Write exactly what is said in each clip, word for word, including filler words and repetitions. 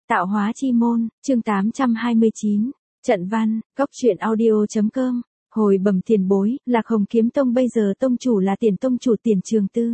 Tạo hóa chi môn, chương tám trăm hai mươi chín, trận văn, cốc truyện audio.com, hồi bẩm tiền bối, Lạc Hồng Kiếm Tông bây giờ tông chủ là Tiền tông chủ Tiền Trường Tư.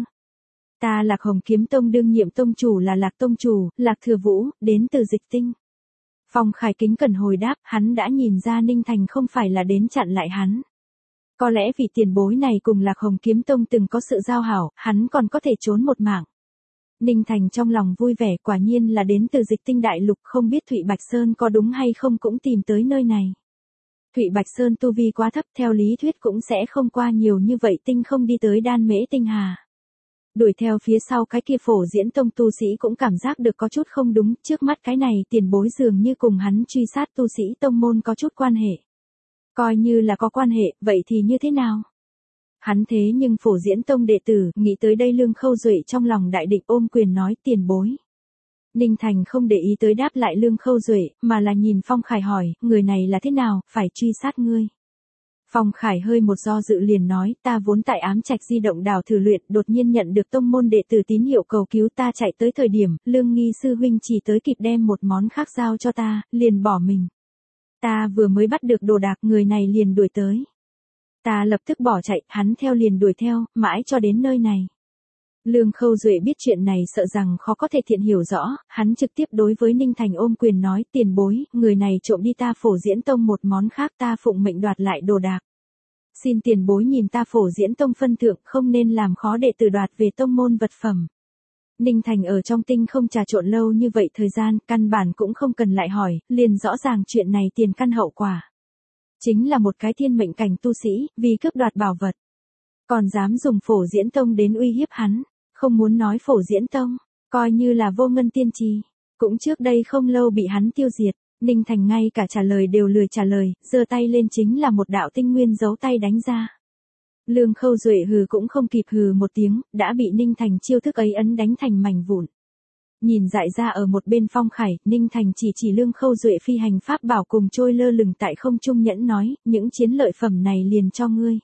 Ta Lạc Hồng Kiếm Tông đương nhiệm tông chủ là Lạc tông chủ, Lạc Thừa Vũ, đến từ Dịch Tinh. Phong Khải kính cẩn hồi đáp, hắn đã nhìn ra Ninh Thành không phải là đến chặn lại hắn. Có lẽ vì tiền bối này cùng Lạc Hồng Kiếm Tông từng có sự giao hảo, hắn còn có thể trốn một mạng. Ninh Thành trong lòng vui vẻ, quả nhiên là đến từ Dịch Tinh đại lục, không biết Thụy Bạch Sơn có đúng hay không cũng tìm tới nơi này. Thụy Bạch Sơn tu vi quá thấp, theo lý thuyết cũng sẽ không qua nhiều như vậy tinh không đi tới Đan Mễ Tinh Hà. Đuổi theo phía sau cái kia Phổ Diễn Tông tu sĩ cũng cảm giác được có chút không đúng, trước mắt cái này tiền bối dường như cùng hắn truy sát tu sĩ tông môn có chút quan hệ. Coi như là có quan hệ, vậy thì như thế nào? Hắn thế nhưng Phổ Diễn Tông đệ tử, nghĩ tới đây Lương Khâu Duệ trong lòng đại định ôm quyền nói tiền bối. Ninh Thành không để ý tới đáp lại Lương Khâu Duệ, mà là nhìn Phong Khải hỏi, người này là thế nào, phải truy sát ngươi. Phong Khải hơi một do dự liền nói, ta vốn tại Ám Trạch Di Động Đảo thử luyện, đột nhiên nhận được tông môn đệ tử tín hiệu cầu cứu, ta chạy tới thời điểm, Lương Nghi sư huynh chỉ tới kịp đem một món khác giao cho ta, liền bỏ mình. Ta vừa mới bắt được đồ đạc, người này liền đuổi tới. Ta lập tức bỏ chạy, hắn theo liền đuổi theo, mãi cho đến nơi này. Lương Khâu Duệ biết chuyện này sợ rằng khó có thể thiện hiểu rõ, hắn trực tiếp đối với Ninh Thành ôm quyền nói, tiền bối, người này trộm đi ta Phổ Diễn Tông một món khác, ta phụng mệnh đoạt lại đồ đạc. Xin tiền bối nhìn ta Phổ Diễn Tông phân thượng, không nên làm khó đệ tử đoạt về tông môn vật phẩm. Ninh Thành ở trong tinh không trà trộn lâu như vậy thời gian, căn bản cũng không cần lại hỏi, liền rõ ràng chuyện này tiền căn hậu quả. Chính là một cái thiên mệnh cảnh tu sĩ, vì cướp đoạt bảo vật. Còn dám dùng Phổ Diễn Tông đến uy hiếp hắn, không muốn nói Phổ Diễn Tông, coi như là Vô Ngân Tiên Trì. Cũng trước đây không lâu bị hắn tiêu diệt, Ninh Thành ngay cả trả lời đều lười trả lời, giơ tay lên chính là một đạo tinh nguyên giấu tay đánh ra. Lương Khâu Duệ hừ cũng không kịp hừ một tiếng, đã bị Ninh Thành chiêu thức ấy ấn đánh thành mảnh vụn. Nhìn dại ra ở một bên Phong Khải, Ninh Thành chỉ chỉ Lương Khâu Duệ phi hành pháp bảo cùng trôi lơ lửng tại không trung nhẫn nói, những chiến lợi phẩm này liền cho ngươi.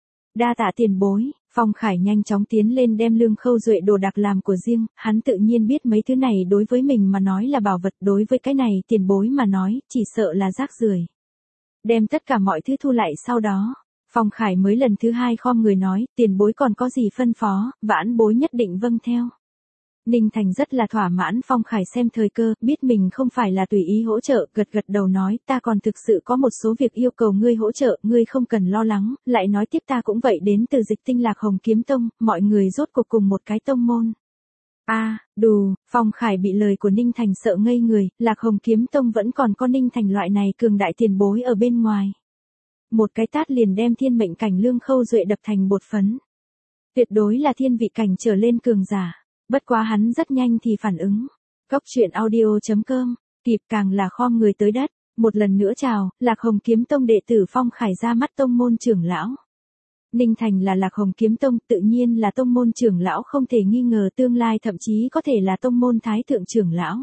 Đa tạ tiền bối, Phong Khải nhanh chóng tiến lên đem Lương Khâu Duệ đồ đạc làm của riêng, hắn tự nhiên biết mấy thứ này đối với mình mà nói là bảo vật, đối với cái này tiền bối mà nói, chỉ sợ là rác rưởi. Đem tất cả mọi thứ thu lại sau đó, Phong Khải mới lần thứ hai khom người nói, tiền bối còn có gì phân phó, vãn bối nhất định vâng theo. Ninh Thành rất là thỏa mãn, Phong Khải xem thời cơ, biết mình không phải là tùy ý hỗ trợ, gật gật đầu nói, ta còn thực sự có một số việc yêu cầu ngươi hỗ trợ, ngươi không cần lo lắng, lại nói tiếp ta cũng vậy đến từ Dịch Tinh Lạc Hồng Kiếm Tông, mọi người rốt cuộc cùng một cái tông môn. A, à, đù, Phong Khải bị lời của Ninh Thành sợ ngây người, Lạc Hồng Kiếm Tông vẫn còn có Ninh Thành loại này cường đại tiền bối ở bên ngoài. Một cái tát liền đem thiên mệnh cảnh Lương Khâu Duệ đập thành bột phấn. Tuyệt đối là thiên vị cảnh trở lên cường giả. Bất quá hắn rất nhanh thì phản ứng. Cốc truyện audio.com, kịp càng là khom người tới đất. Một lần nữa chào, Lạc Hồng Kiếm Tông đệ tử Phong Khải ra mắt tông môn trưởng lão. Ninh Thành là Lạc Hồng Kiếm Tông, tự nhiên là tông môn trưởng lão không thể nghi ngờ, tương lai thậm chí có thể là tông môn thái thượng trưởng lão.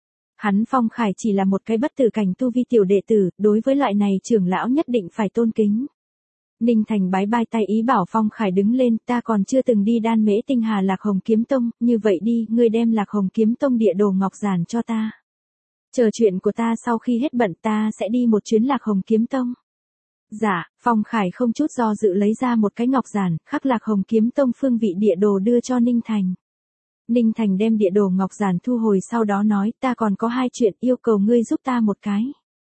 Hắn Phong Khải chỉ là một cái bất tử cảnh tu vi tiểu đệ tử, đối với loại này trưởng lão nhất định phải tôn kính. Ninh Thành bái bai tay ý bảo Phong Khải đứng lên, ta còn chưa từng đi Đan Mễ Tinh Hà Lạc Hồng Kiếm Tông, như vậy đi, ngươi đem Lạc Hồng Kiếm Tông địa đồ ngọc giản cho ta. Chờ chuyện của ta sau khi hết bận ta sẽ đi một chuyến Lạc Hồng Kiếm Tông. Dạ, Phong Khải không chút do dự lấy ra một cái ngọc giản, khắc Lạc Hồng Kiếm Tông phương vị địa đồ đưa cho Ninh Thành. Ninh Thành đem địa đồ ngọc giản thu hồi sau đó nói, ta còn có hai chuyện yêu cầu ngươi giúp ta một cái.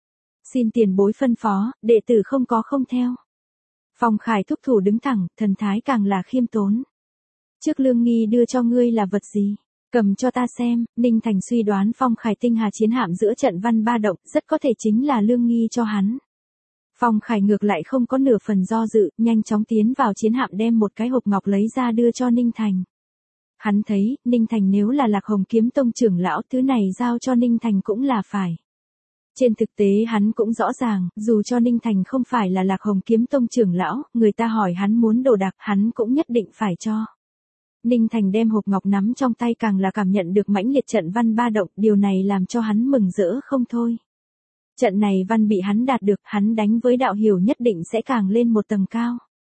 Xin tiền bối phân phó, đệ tử không có không theo. Phong Khải thúc thủ đứng thẳng, thần thái càng là khiêm tốn. Trước Lương Nghi đưa cho ngươi là vật gì? Cầm cho ta xem. Ninh Thành suy đoán Phong Khải tinh hà chiến hạm giữa trận văn ba động, rất có thể chính là Lương Nghi cho hắn. Phong Khải ngược lại không có nửa phần do dự, nhanh chóng tiến vào chiến hạm đem một cái hộp ngọc lấy ra đưa cho Ninh Thành. Hắn thấy, Ninh Thành nếu là Lạc Hồng Kiếm Tông trưởng lão, thứ này giao cho Ninh Thành cũng là phải. Trên thực tế hắn cũng rõ ràng, dù cho Ninh Thành không phải là Lạc Hồng Kiếm Tông trưởng lão, người ta hỏi hắn muốn đồ đạc, hắn cũng nhất định phải cho. Ninh Thành đem hộp ngọc nắm trong tay càng là cảm nhận được mãnh liệt trận văn ba động, điều này làm cho hắn mừng rỡ không thôi. Trận này văn bị hắn đạt được, hắn đánh với đạo hiểu nhất định sẽ càng lên một tầng cao.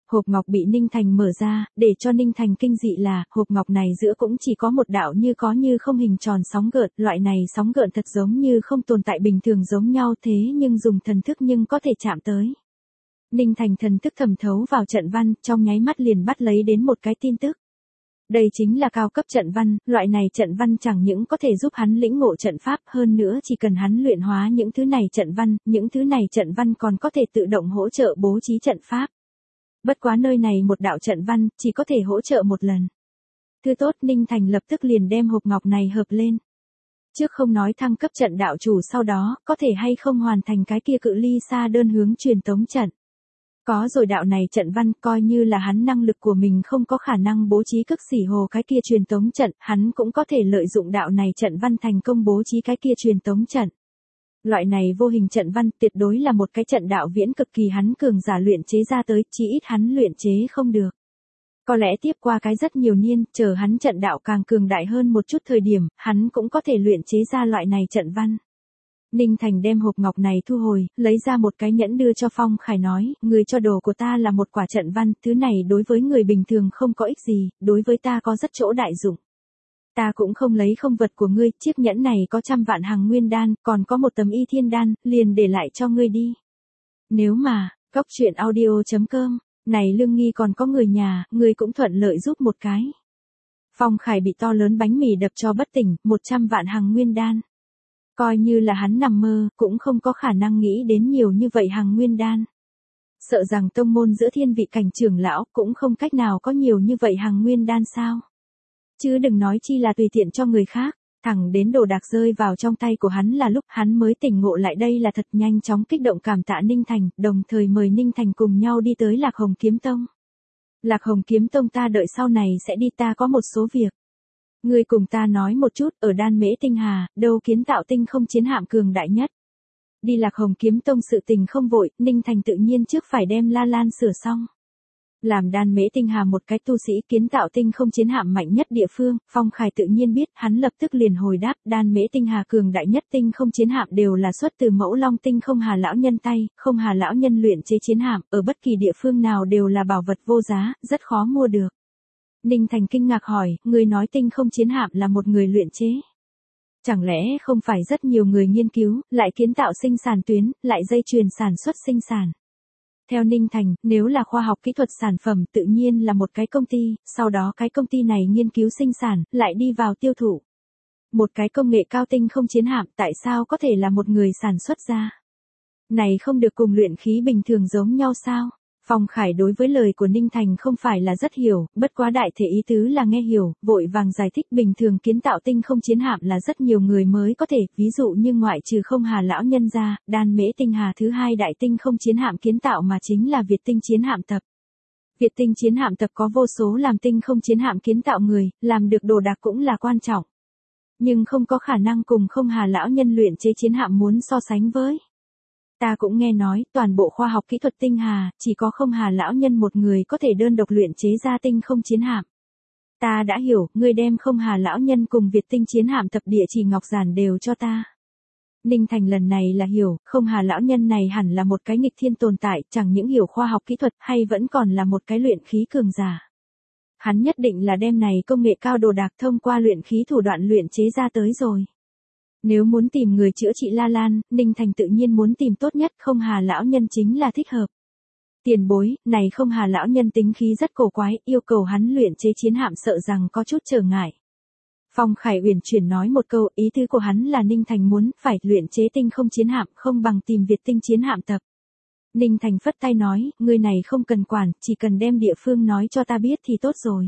Hộp ngọc bị Ninh Thành mở ra, để cho Ninh Thành kinh dị là, hộp ngọc này giữa cũng chỉ có một đạo như có như không hình tròn sóng gợn, loại này sóng gợn thật giống như không tồn tại bình thường giống nhau thế nhưng dùng thần thức nhưng có thể chạm tới. Ninh Thành thần thức thẩm thấu vào trận văn, trong nháy mắt liền bắt lấy đến một cái tin tức. Đây chính là cao cấp trận văn, loại này trận văn chẳng những có thể giúp hắn lĩnh ngộ trận pháp hơn nữa chỉ cần hắn luyện hóa những thứ này trận văn, những thứ này trận văn còn có thể tự động hỗ trợ bố trí trận pháp. Bất quá nơi này một đạo trận văn, chỉ có thể hỗ trợ một lần. Thứ tốt Ninh Thành lập tức liền đem hộp ngọc này hợp lên. Trước không nói thăng cấp trận đạo chủ sau đó, có thể hay không hoàn thành cái kia cự ly xa đơn hướng truyền tống trận. Có rồi đạo này trận văn coi như là hắn năng lực của mình không có khả năng bố trí cực xỉ hồ cái kia truyền tống trận, hắn cũng có thể lợi dụng đạo này trận văn thành công bố trí cái kia truyền tống trận. Loại này vô hình trận văn tuyệt đối là một cái trận đạo viễn cực kỳ hắn cường giả luyện chế ra tới, chỉ ít hắn luyện chế không được. Có lẽ tiếp qua cái rất nhiều niên, chờ hắn trận đạo càng cường đại hơn một chút thời điểm, hắn cũng có thể luyện chế ra loại này trận văn. Ninh Thành đem hộp ngọc này thu hồi, lấy ra một cái nhẫn đưa cho Phong Khải nói, người cho đồ của ta là một quả trận văn, thứ này đối với người bình thường không có ích gì, đối với ta có rất chỗ đại dụng. Ta cũng không lấy không vật của ngươi, chiếc nhẫn này có trăm vạn hằng nguyên đan, còn có một tấm y thiên đan, liền để lại cho ngươi đi. Nếu mà, góc truyện audio chấm com, này Lương Nghi còn có người nhà, ngươi cũng thuận lợi giúp một cái. Phong Khải bị to lớn bánh mì đập cho bất tỉnh, một trăm vạn hằng nguyên đan. Coi như là hắn nằm mơ, cũng không có khả năng nghĩ đến nhiều như vậy hằng nguyên đan. Sợ rằng tông môn giữa thiên vị cảnh trưởng lão cũng không cách nào có nhiều như vậy hằng nguyên đan sao. Chứ đừng nói chi là tùy tiện cho người khác, thẳng đến đồ đạc rơi vào trong tay của hắn là lúc hắn mới tỉnh ngộ lại đây là thật nhanh chóng kích động cảm tạ Ninh Thành, đồng thời mời Ninh Thành cùng nhau đi tới Lạc Hồng Kiếm Tông. Lạc Hồng Kiếm Tông ta đợi sau này sẽ đi ta có một số việc. Ngươi cùng ta nói một chút ở Đan Mễ Tinh Hà, đâu kiến tạo tinh không chiến hạm cường đại nhất. Đi Lạc Hồng Kiếm Tông sự tình không vội, Ninh Thành tự nhiên trước phải đem La Lan sửa xong. Làm Đan Mễ Tinh Hà một cái tu sĩ kiến tạo tinh không chiến hạm mạnh nhất địa phương, Phong Khải tự nhiên biết, hắn lập tức liền hồi đáp, Đan Mễ Tinh Hà cường đại nhất tinh không chiến hạm đều là xuất từ Mẫu Long Tinh Không Hà lão nhân tay, Không Hà lão nhân luyện chế chiến hạm, ở bất kỳ địa phương nào đều là bảo vật vô giá, rất khó mua được. Ninh Thành kinh ngạc hỏi, người nói tinh không chiến hạm là một người luyện chế. Chẳng lẽ không phải rất nhiều người nghiên cứu, lại kiến tạo sinh sản tuyến, lại dây chuyền sản xuất sinh sản. Theo Ninh Thành, nếu là khoa học kỹ thuật sản phẩm tự nhiên là một cái công ty, sau đó cái công ty này nghiên cứu sinh sản, lại đi vào tiêu thụ. Một cái công nghệ cao tinh không chiến hạm tại sao có thể là một người sản xuất ra? Này không được cùng luyện khí bình thường giống nhau sao? Phong Khải đối với lời của Ninh Thành không phải là rất hiểu, bất quá đại thể ý tứ là nghe hiểu, vội vàng giải thích bình thường kiến tạo tinh không chiến hạm là rất nhiều người mới có thể, ví dụ như ngoại trừ Không Hà lão nhân ra, Đan Mễ Tinh Hà thứ hai đại tinh không chiến hạm kiến tạo mà chính là Việt Tinh chiến hạm tập. Việt Tinh chiến hạm tập có vô số làm tinh không chiến hạm kiến tạo người, làm được đồ đạc cũng là quan trọng. Nhưng không có khả năng cùng Không Hà lão nhân luyện chế chiến hạm muốn so sánh với. Ta cũng nghe nói, toàn bộ khoa học kỹ thuật tinh hà, chỉ có Không Hà lão nhân một người có thể đơn độc luyện chế ra tinh không chiến hạm. Ta đã hiểu, ngươi đem Không Hà lão nhân cùng Việt Tinh chiến hạm tập địa chỉ ngọc giản đều cho ta. Ninh Thành lần này là hiểu, Không Hà lão nhân này hẳn là một cái nghịch thiên tồn tại, chẳng những hiểu khoa học kỹ thuật hay vẫn còn là một cái luyện khí cường giả. Hắn nhất định là đem này công nghệ cao đồ đạc thông qua luyện khí thủ đoạn luyện chế ra tới rồi. Nếu muốn tìm người chữa trị La Lan, Ninh Thành tự nhiên muốn tìm tốt nhất, Không Hà lão nhân chính là thích hợp. Tiền bối, này Không Hà lão nhân tính khí rất cổ quái, yêu cầu hắn luyện chế chiến hạm sợ rằng có chút trở ngại. Phong Khải uyển chuyển nói một câu, ý tứ của hắn là Ninh Thành muốn phải luyện chế tinh không chiến hạm, không bằng tìm Việt Tinh chiến hạm tập. Ninh Thành phất tay nói, người này không cần quản, chỉ cần đem địa phương nói cho ta biết thì tốt rồi.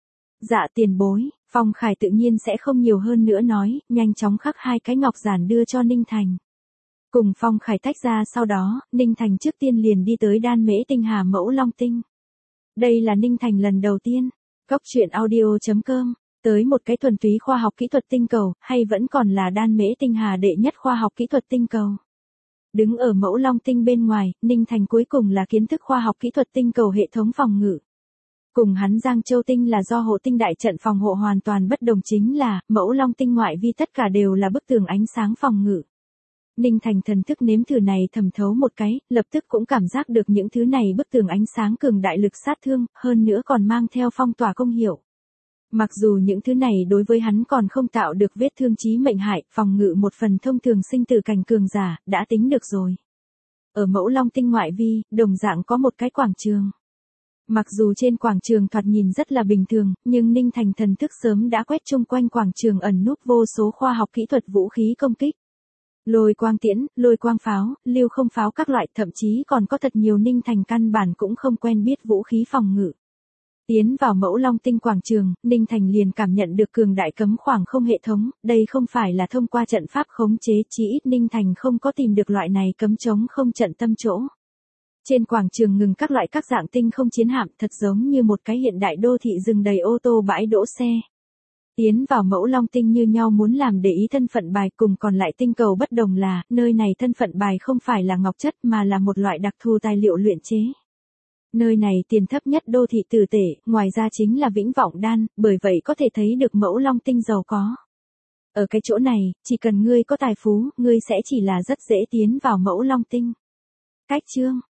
Dạ tiền bối. Phong Khải tự nhiên sẽ không nhiều hơn nữa nói, nhanh chóng khắc hai cái ngọc giản đưa cho Ninh Thành. Cùng Phong Khải tách ra sau đó, Ninh Thành trước tiên liền đi tới Đan Mễ Tinh Hà Mẫu Long Tinh. Đây là Ninh Thành lần đầu tiên, góc truyện audio chấm com, tới một cái thuần túy khoa học kỹ thuật tinh cầu, hay vẫn còn là Đan Mễ Tinh Hà đệ nhất khoa học kỹ thuật tinh cầu. Đứng ở Mẫu Long Tinh bên ngoài, Ninh Thành cuối cùng là kiến thức khoa học kỹ thuật tinh cầu hệ thống phòng ngự. Cùng hắn Giang Châu Tinh là do hộ tinh đại trận phòng hộ hoàn toàn bất đồng chính là, Mẫu Long Tinh ngoại vi tất cả đều là bức tường ánh sáng phòng ngự. Ninh Thành thần thức nếm thử này thẩm thấu một cái, lập tức cũng cảm giác được những thứ này bức tường ánh sáng cường đại lực sát thương, hơn nữa còn mang theo phong tỏa công hiệu. Mặc dù những thứ này đối với hắn còn không tạo được vết thương chí mệnh hại, phòng ngự một phần thông thường sinh tử cảnh cường giả, đã tính được rồi. Ở Mẫu Long Tinh ngoại vi, đồng dạng có một cái quảng trường. Mặc dù trên quảng trường thoạt nhìn rất là bình thường, nhưng Ninh Thành thần thức sớm đã quét chung quanh quảng trường ẩn núp vô số khoa học kỹ thuật vũ khí công kích. Lôi quang tiễn, lôi quang pháo, lưu không pháo các loại, thậm chí còn có thật nhiều Ninh Thành căn bản cũng không quen biết vũ khí phòng ngự. Tiến vào Mẫu Long Tinh quảng trường, Ninh Thành liền cảm nhận được cường đại cấm khoảng không hệ thống, đây không phải là thông qua trận pháp khống chế, chí ít Ninh Thành không có tìm được loại này cấm chống không trận tâm chỗ. Trên quảng trường ngừng các loại các dạng tinh không chiến hạm, thật giống như một cái hiện đại đô thị dừng đầy ô tô bãi đỗ xe. Tiến vào Mẫu Long Tinh như nhau muốn làm để ý thân phận bài, cùng còn lại tinh cầu bất đồng là, nơi này thân phận bài không phải là ngọc chất mà là một loại đặc thù tài liệu luyện chế. Nơi này tiền thấp nhất đô thị tử tể, ngoài ra chính là Vĩnh Vọng Đan, bởi vậy có thể thấy được Mẫu Long Tinh giàu có. Ở cái chỗ này, chỉ cần ngươi có tài phú, ngươi sẽ chỉ là rất dễ tiến vào Mẫu Long Tinh. Cách chương